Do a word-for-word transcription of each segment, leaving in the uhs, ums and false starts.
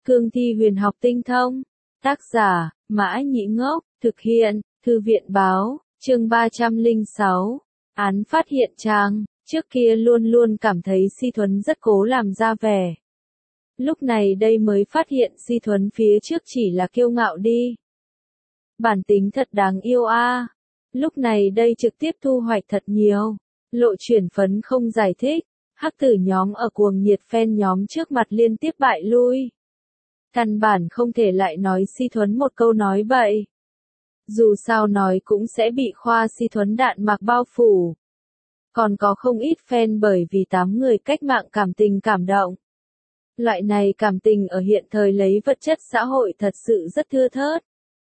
Cương thi huyền học tinh thông. Tác giả, Mã Nhĩ Ngốc, thực hiện, Thư viện báo, chương ba trăm lẻ sáu. Án phát hiện trang, trước kia luôn luôn cảm thấy Si Thuấn rất cố làm ra vẻ. Lúc này đây mới phát hiện Si Thuấn phía trước chỉ là kiêu ngạo đi. Bản tính thật đáng yêu a. À. Lúc này đây trực tiếp thu hoạch thật nhiều. Lộ chuyển phấn không giải thích. Hắc tử nhóm ở cuồng nhiệt fan nhóm trước mặt liên tiếp bại lui. Căn bản không thể lại nói Si Thuấn một câu nói bậy. Dù sao nói cũng sẽ bị khoa Si Thuấn đạn mạc bao phủ. Còn có không ít fan bởi vì tám người cách mạng cảm tình cảm động. Loại này cảm tình ở hiện thời lấy vật chất xã hội thật sự rất thưa thớt.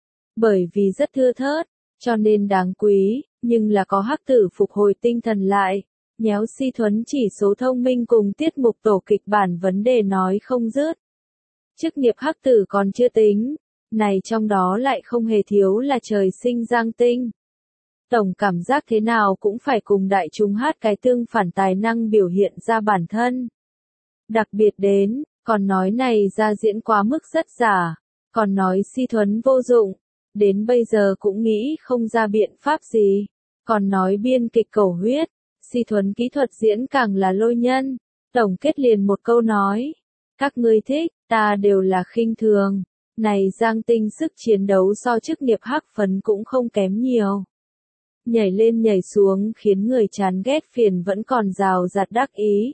Bởi vì rất thưa thớt, cho nên đáng quý, nhưng là có hắc tử phục hồi tinh thần lại. Nhéo Si Thuấn chỉ số thông minh cùng tiết mục tổ kịch bản vấn đề nói không dứt. Chức nghiệp hắc tử còn chưa tính, này trong đó lại không hề thiếu là trời sinh giang tinh. Tổng cảm giác thế nào cũng phải cùng đại chúng hát cái tương phản tài năng biểu hiện ra bản thân. Đặc biệt đến, còn nói này ra diễn quá mức rất giả, còn nói Si Thuấn vô dụng, đến bây giờ cũng nghĩ không ra biện pháp gì, còn nói biên kịch cầu huyết, Si Thuấn kỹ thuật diễn càng là lôi nhân, tổng kết liền một câu nói, các ngươi thích, ta đều là khinh thường, này giang tinh sức chiến đấu so chức nghiệp hắc phấn cũng không kém nhiều. Nhảy lên nhảy xuống khiến người chán ghét phiền vẫn còn rào rạt đắc ý.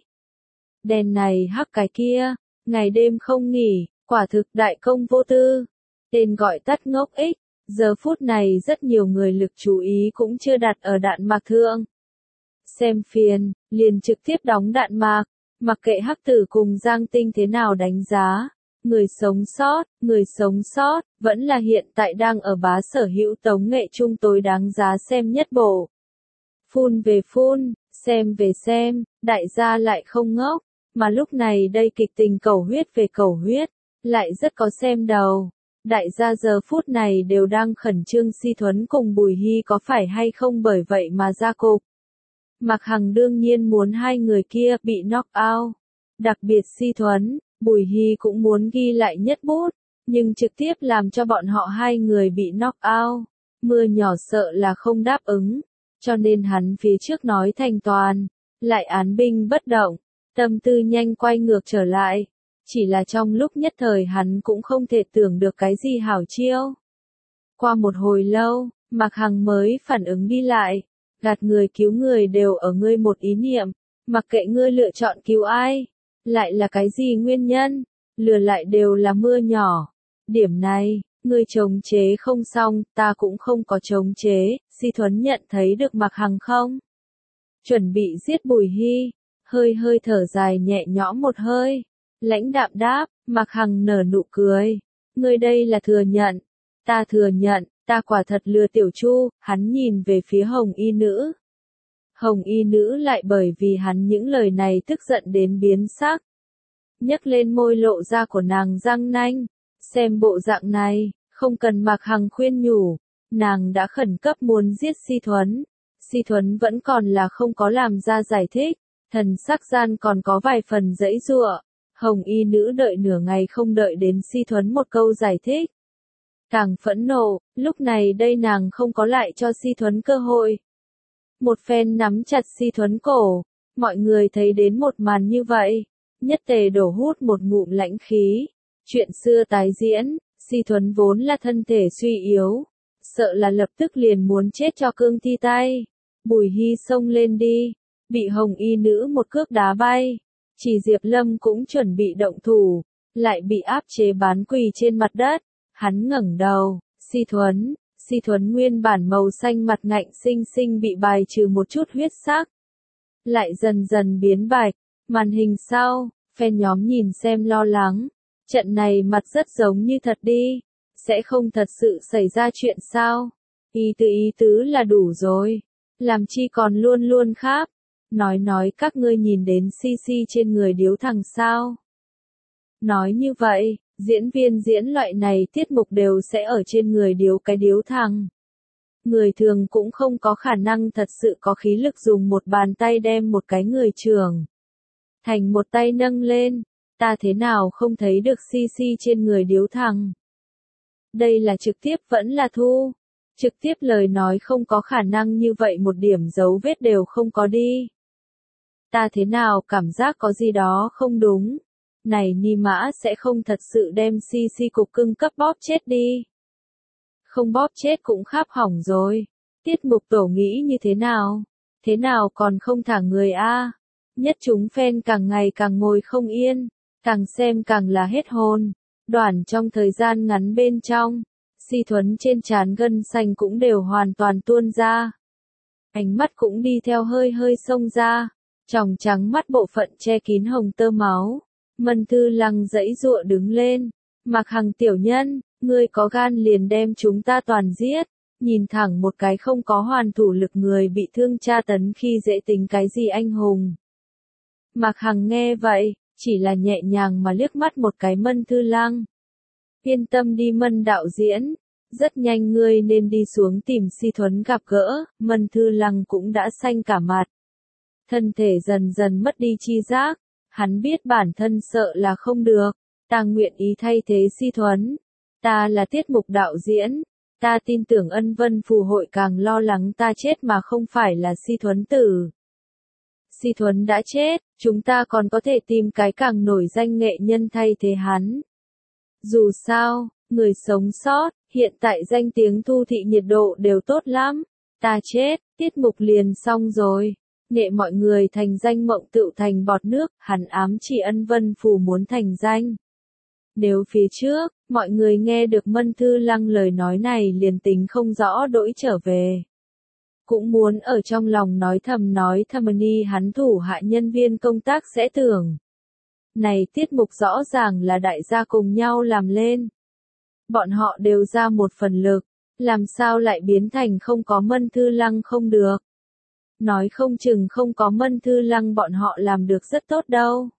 Đèn này hắc cái kia, ngày đêm không nghỉ, quả thực đại công vô tư. Tên gọi tắt ngốc ích, giờ phút này rất nhiều người lực chú ý cũng chưa đặt ở đạn mạc thượng. Xem phiền, liền trực tiếp đóng đạn mạc, mặc kệ hắc tử cùng giang tinh thế nào đánh giá. Người sống sót, người sống sót, vẫn là hiện tại đang ở bá sở hữu tống nghệ trung tối đáng giá xem nhất bộ. Phun về phun, xem về xem, đại gia lại không ngốc, mà lúc này đây kịch tình cầu huyết về cầu huyết, lại rất có xem đầu. Đại gia giờ phút này đều đang khẩn trương Si Thuấn cùng Bùi Hy có phải hay không bởi vậy mà ra cục. Mạc Hằng đương nhiên muốn hai người kia bị knock out, đặc biệt Si Thuấn. Bùi Hy cũng muốn ghi lại nhất bút, nhưng trực tiếp làm cho bọn họ hai người bị knock out. Mưa nhỏ sợ là không đáp ứng, cho nên hắn phía trước nói thành toàn, lại án binh bất động, tâm tư nhanh quay ngược trở lại. Chỉ là trong lúc nhất thời hắn cũng không thể tưởng được cái gì hảo chiêu. Qua một hồi lâu, Mạc Hằng mới phản ứng đi lại, gạt người cứu người đều ở ngươi một ý niệm, mặc kệ ngươi lựa chọn cứu ai. Lại là cái gì nguyên nhân? Lừa lại đều là mưa nhỏ. Điểm này, ngươi chống chế không xong, ta cũng không có chống chế. Si Thuấn nhận thấy được Mạc Hằng không? Chuẩn bị giết Bùi Hy, hơi hơi thở dài nhẹ nhõm một hơi. Lãnh đạm đáp, Mạc Hằng nở nụ cười. Ngươi đây là thừa nhận. Ta thừa nhận, ta quả thật lừa Tiểu Chu. Hắn nhìn về phía Hồng Y Nữ. Hồng Y Nữ lại bởi vì hắn những lời này tức giận đến biến sắc. Nhấc lên môi lộ ra của nàng răng nanh. Xem bộ dạng này, không cần Mạc Hằng khuyên nhủ. Nàng đã khẩn cấp muốn giết Si Thuấn. Si Thuấn vẫn còn là không có làm ra giải thích. Thần sắc gian còn có vài phần dãy giụa. Hồng Y Nữ đợi nửa ngày không đợi đến Si Thuấn một câu giải thích. Càng phẫn nộ, lúc này đây nàng không có lại cho Si Thuấn cơ hội. Một phen nắm chặt Si Thuấn cổ, mọi người thấy đến một màn như vậy, nhất tề đổ hút một ngụm lãnh khí. Chuyện xưa tái diễn, Si Thuấn vốn là thân thể suy yếu, sợ là lập tức liền muốn chết cho cương thi tay. Bùi Hy xông lên đi, bị Hồng Y Nữ một cước đá bay. Chỉ Diệp Lâm cũng chuẩn bị động thủ, lại bị áp chế bán quỳ trên mặt đất. Hắn ngẩng đầu, Si Thuấn. Si Thuấn nguyên bản màu xanh mặt ngạnh xinh xinh bị bài trừ một chút huyết sắc. Lại dần dần biến bạch, màn hình sau, fan nhóm nhìn xem lo lắng. Trận này mặt rất giống như thật đi, sẽ không thật sự xảy ra chuyện sao? Ý tứ ý tứ là đủ rồi, làm chi còn luôn luôn khác. Nói nói các ngươi nhìn đến Si Si trên người điếu thằng sao? Nói như vậy, diễn viên diễn loại này tiết mục đều sẽ ở trên người điếu cái điếu thằng. Người thường cũng không có khả năng thật sự có khí lực dùng một bàn tay đem một cái người trưởng thành một tay nâng lên. ta thế nào không thấy được xi xi trên người điếu thằng. Đây là trực tiếp vẫn là thu. Trực tiếp lời nói không có khả năng như vậy một điểm dấu vết đều không có đi. Ta thế nào cảm giác có gì đó không đúng. Này Ni Mã sẽ không thật sự đem xi xi cục cưng cấp bóp chết đi. Không bóp chết cũng kháp hỏng rồi. Tiết mục tổ nghĩ như thế nào? Thế nào còn không thả người a? Nhất chúng fan càng ngày càng ngồi không yên, càng xem càng là hết hồn. Đoạn trong thời gian ngắn bên trong, Si Thuấn trên trán gân xanh cũng đều hoàn toàn tuôn ra. Ánh mắt cũng đi theo hơi hơi xông ra, tròng trắng mắt bộ phận che kín hồng tơ máu. Mân Thư Lăng giãy giụa đứng lên, Mạc Hằng tiểu nhân, ngươi có gan liền đem chúng ta toàn giết. Nhìn thẳng một cái không có hoàn thủ lực người bị thương tra tấn khi dễ tính cái gì anh hùng. Mạc Hằng nghe vậy, chỉ là nhẹ nhàng mà liếc mắt một cái Mân Thư Lăng. Yên tâm đi Mân đạo diễn, rất nhanh ngươi nên đi xuống tìm Si Thuấn gặp gỡ. Mân Thư Lăng cũng đã xanh cả mặt. Thân thể dần dần mất đi chi giác, hắn biết bản thân sợ là không được, ta nguyện ý thay thế Si Thuấn. Ta là tiết mục đạo diễn, ta tin tưởng Ân Vân Phù hội càng lo lắng ta chết mà không phải là Si Thuấn tử. Si Thuấn đã chết, chúng ta còn có thể tìm cái càng nổi danh nghệ nhân thay thế hắn. Dù sao, người sống sót, hiện tại danh tiếng thu thị nhiệt độ đều tốt lắm. Ta chết, tiết mục liền xong rồi. Nghệ mọi người thành danh mộng tựu thành bọt nước, hắn ám chỉ Ân Vân Phù muốn thành danh. Nếu phía trước, mọi người nghe được Mân Thư Lăng lời nói này liền tính không rõ đỗi trở về. Cũng muốn ở trong lòng nói thầm nói thầm ni hắn thủ hạ nhân viên công tác sẽ tưởng. Này tiết mục rõ ràng là đại gia cùng nhau làm lên. Bọn họ đều ra một phần lực, làm sao lại biến thành không có Mân Thư Lăng không được. Nói không chừng không có Mân Thư Lăng bọn họ làm được rất tốt đâu.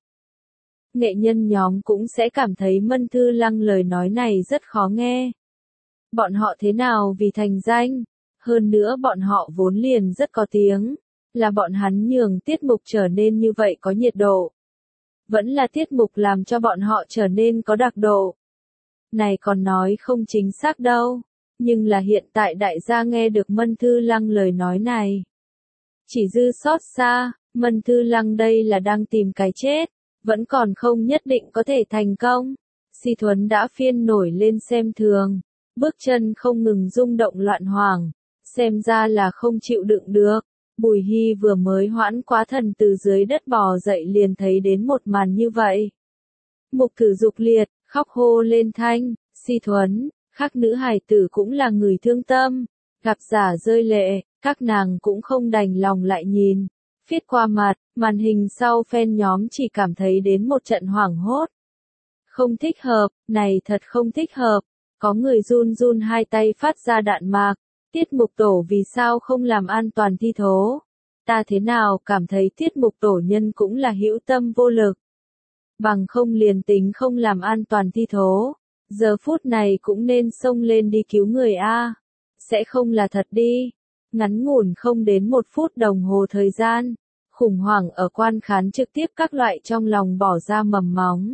Nghệ nhân nhóm cũng sẽ cảm thấy Mân Thư Lăng lời nói này rất khó nghe. Bọn họ thế nào vì thành danh, hơn nữa bọn họ vốn liền rất có tiếng, là bọn hắn nhường tiết mục trở nên như vậy có nhiệt độ. Vẫn là tiết mục làm cho bọn họ trở nên có đặc độ. Này còn nói không chính xác đâu, nhưng là hiện tại đại gia nghe được Mân Thư Lăng lời nói này. Chỉ dư xót xa, Mân Thư Lăng đây là đang tìm cái chết. Vẫn còn không nhất định có thể thành công. Si Thuấn đã phiên nổi lên xem thường, bước chân không ngừng rung động loạn hoàng, xem ra là không chịu đựng được. Bùi Hy vừa mới hoãn quá thần từ dưới đất bò dậy liền thấy đến một màn như vậy. Mục Thử dục liệt, khóc hô lên thanh, Si Thuấn, khác nữ hài tử cũng là người thương tâm, gặp giả rơi lệ, các nàng cũng không đành lòng lại nhìn. Viết qua mặt, màn hình sau fan nhóm chỉ cảm thấy đến một trận hoảng hốt. Không thích hợp, này thật không thích hợp. Có người run run hai tay phát ra đạn mạc. Tiết mục tổ vì sao không làm an toàn thi thố? Ta thế nào cảm thấy tiết mục tổ nhân cũng là hữu tâm vô lực. Bằng không liền tính không làm an toàn thi thố. Giờ phút này cũng nên xông lên đi cứu người a. Sẽ không là thật đi. Ngắn ngủn không đến một phút đồng hồ thời gian, khủng hoảng ở quan khán trực tiếp các loại trong lòng bỏ ra mầm móng.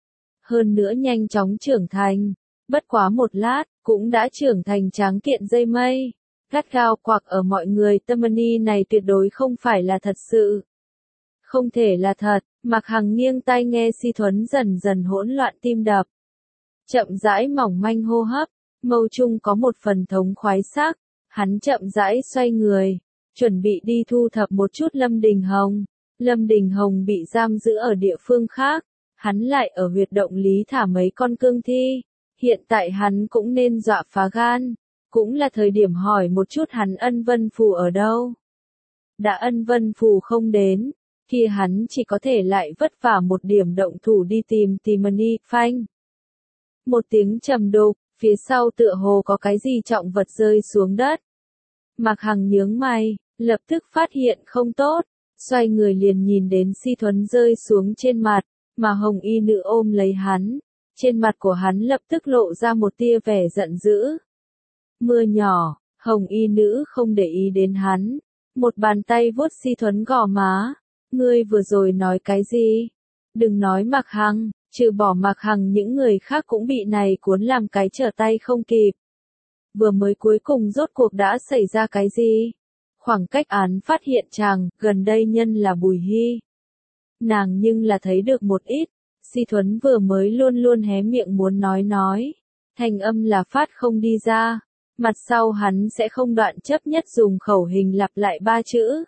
Hơn nữa nhanh chóng trưởng thành, bất quá một lát, cũng đã trưởng thành tráng kiện dây mây. Gắt gao quặc ở mọi người tâm ni này tuyệt đối không phải là thật sự. Không thể là thật, Mạc Hằng nghiêng tai nghe Si Thuấn dần dần hỗn loạn tim đập. Chậm rãi mỏng manh hô hấp, mâu trung có một phần thống khoái sắc. Hắn chậm rãi xoay người, chuẩn bị đi thu thập một chút Lâm Đình Hồng. Lâm Đình Hồng bị giam giữ ở địa phương khác, hắn lại ở huyệt động lý thả mấy con cương thi. Hiện tại hắn cũng nên dọa phá gan, cũng là thời điểm hỏi một chút hắn Ân Vân Phù ở đâu. Đã Ân Vân Phù không đến, kia hắn chỉ có thể lại vất vả một điểm động thủ đi tìm tìm Ni Phanh. Một tiếng trầm đục. Phía sau tựa hồ có cái gì trọng vật rơi xuống đất. Mạc Hằng nhướng mày, lập tức phát hiện không tốt, xoay người liền nhìn đến Si Thuấn rơi xuống trên mặt, mà hồng y nữ ôm lấy hắn. Trên mặt của hắn lập tức lộ ra một tia vẻ giận dữ. Mưa nhỏ, hồng y nữ không để ý đến hắn. Một bàn tay vuốt Si Thuấn gò má. Ngươi vừa rồi nói cái gì? Đừng nói Mạc Hằng, Trừ bỏ Mạc Hằng những người khác cũng bị này cuốn làm cái trở tay không kịp. Vừa mới cuối cùng rốt cuộc đã xảy ra cái gì? Khoảng cách án phát hiện chàng, gần đây nhân là Bùi Hy. Nàng nhưng là thấy được một ít, Si Thuấn vừa mới luôn luôn hé miệng muốn nói nói. Thanh âm là phát không đi ra, mặt sau hắn sẽ không đoạn chấp nhất dùng khẩu hình lặp lại ba chữ.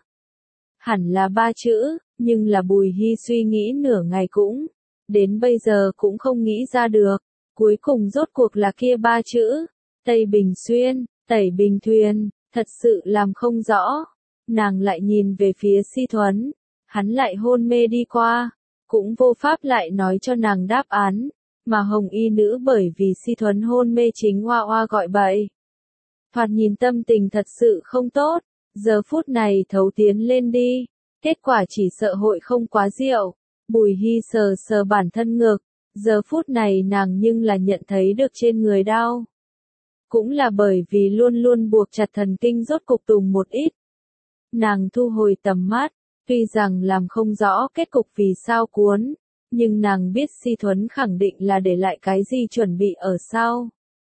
Hẳn là ba chữ, nhưng là Bùi Hy suy nghĩ nửa ngày cũng, đến bây giờ cũng không nghĩ ra được, cuối cùng rốt cuộc là kia ba chữ, Tây Bình Xuyên, Tẩy Bình Thuyền, thật sự làm không rõ. Nàng lại nhìn về phía Si Thuấn, hắn lại hôn mê đi qua, cũng vô pháp lại nói cho nàng đáp án, mà hồng y nữ bởi vì Si Thuấn hôn mê chính oa oa gọi bậy. Thoạt nhìn tâm tình thật sự không tốt, giờ phút này thấu tiến lên đi, kết quả chỉ sợ hội không quá diệu. Bùi Hy sờ sờ bản thân ngực, giờ phút này nàng nhưng là nhận thấy được trên người đau. Cũng là bởi vì luôn luôn buộc chặt thần kinh rốt cục tùng một ít. Nàng thu hồi tầm mắt, tuy rằng làm không rõ kết cục vì sao cuốn, nhưng nàng biết Si Thuấn khẳng định là để lại cái gì chuẩn bị ở sau.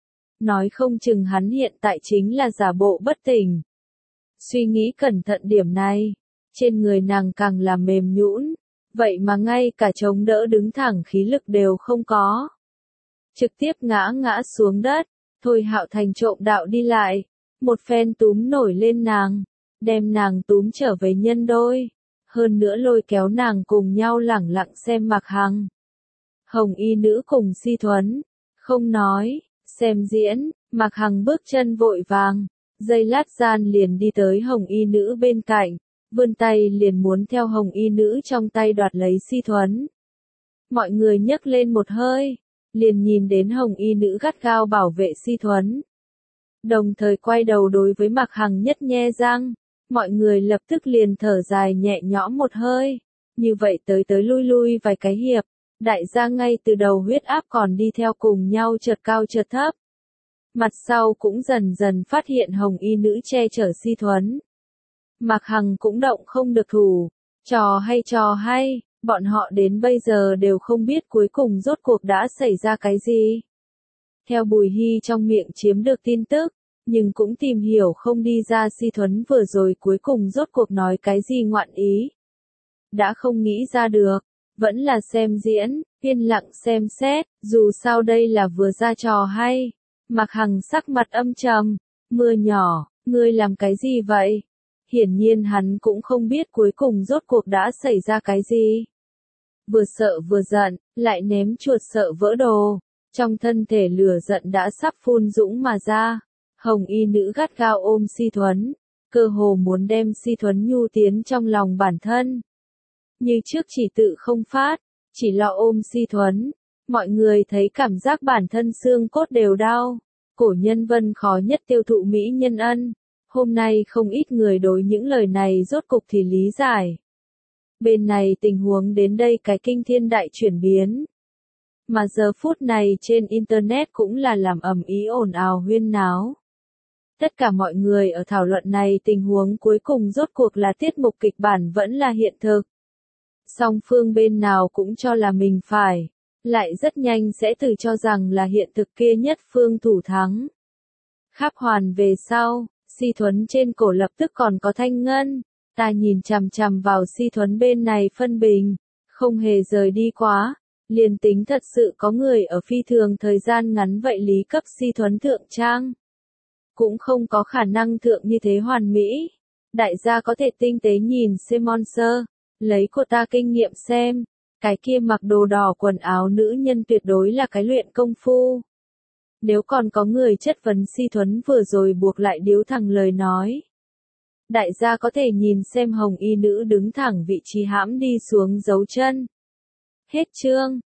Nói không chừng hắn hiện tại chính là giả bộ bất tỉnh. Suy nghĩ cẩn thận điểm này, trên người nàng càng là mềm nhũn, vậy mà ngay cả chống đỡ đứng thẳng khí lực đều không có. Trực tiếp ngã ngã xuống đất, Thôi Hạo Thành trộm đạo đi lại, một phen túm nổi lên nàng, đem nàng túm trở về nhân đôi, hơn nữa lôi kéo nàng cùng nhau lẳng lặng xem Mạc Hằng. Hồng y nữ cùng Si Thuấn, không nói, xem diễn, Mạc Hằng bước chân vội vàng, giây lát gian liền đi tới hồng y nữ bên cạnh, vươn tay liền muốn theo hồng y nữ trong tay đoạt lấy Si Thuấn. Mọi người nhấc lên một hơi, liền nhìn đến hồng y nữ gắt gao bảo vệ Si Thuấn. Đồng thời quay đầu đối với Mạc Hằng nhất nhe răng, mọi người lập tức liền thở dài nhẹ nhõm một hơi, như vậy tới tới lui lui vài cái hiệp, đại gia ngay từ đầu huyết áp còn đi theo cùng nhau chợt cao chợt thấp. Mặt sau cũng dần dần phát hiện hồng y nữ che chở Si Thuấn. Mạc Hằng cũng động không được thủ, trò hay trò hay, bọn họ đến bây giờ đều không biết cuối cùng rốt cuộc đã xảy ra cái gì. Theo Bùi Hy trong miệng chiếm được tin tức, nhưng cũng tìm hiểu không đi ra Si Thuấn vừa rồi cuối cùng rốt cuộc nói cái gì ngoạn ý. Đã không nghĩ ra được, vẫn là xem diễn, yên lặng xem xét, dù sao đây là vừa ra trò hay. Mạc Hằng sắc mặt âm trầm, mưa nhỏ, ngươi làm cái gì vậy? Hiển nhiên hắn cũng không biết cuối cùng rốt cuộc đã xảy ra cái gì. Vừa sợ vừa giận, lại ném chuột sợ vỡ đồ, trong thân thể lửa giận đã sắp phun dũng mà ra. Hồng y nữ gắt gao ôm Si Thuấn, cơ hồ muốn đem Si Thuấn nhu tiến trong lòng bản thân. Như trước chỉ tự không phát, chỉ lo ôm Si Thuấn, mọi người thấy cảm giác bản thân xương cốt đều đau. Cổ nhân vân khó nhất tiêu thụ mỹ nhân ân, hôm nay không ít người đối những lời này rốt cục thì lý giải. Bên này tình huống đến đây cái kinh thiên đại chuyển biến. Mà giờ phút này trên Internet cũng là làm ầm ý ồn ào huyên náo. Tất cả mọi người ở thảo luận này tình huống cuối cùng rốt cuộc là tiết mục kịch bản vẫn là hiện thực. Song phương bên nào cũng cho là mình phải, lại rất nhanh sẽ tự cho rằng là hiện thực kia nhất phương thủ thắng. Khắp hoàn về sau, Si Thuấn trên cổ lập tức còn có thanh ngân, ta nhìn chằm chằm vào Si Thuấn bên này phân bình, không hề rời đi quá, liền tính thật sự có người ở phi thường thời gian ngắn vậy lý cấp Si Thuấn thượng trang. Cũng không có khả năng thượng như thế hoàn mỹ. Đại gia có thể tinh tế nhìn xem Monster, lấy của ta kinh nghiệm xem, cái kia mặc đồ đỏ quần áo nữ nhân tuyệt đối là cái luyện công phu. Nếu còn có người chất vấn Si Thuấn vừa rồi buộc lại điếu thẳng lời nói. Đại gia có thể nhìn xem hồng y nữ đứng thẳng vị trí hãm đi xuống dấu chân. Hết chương.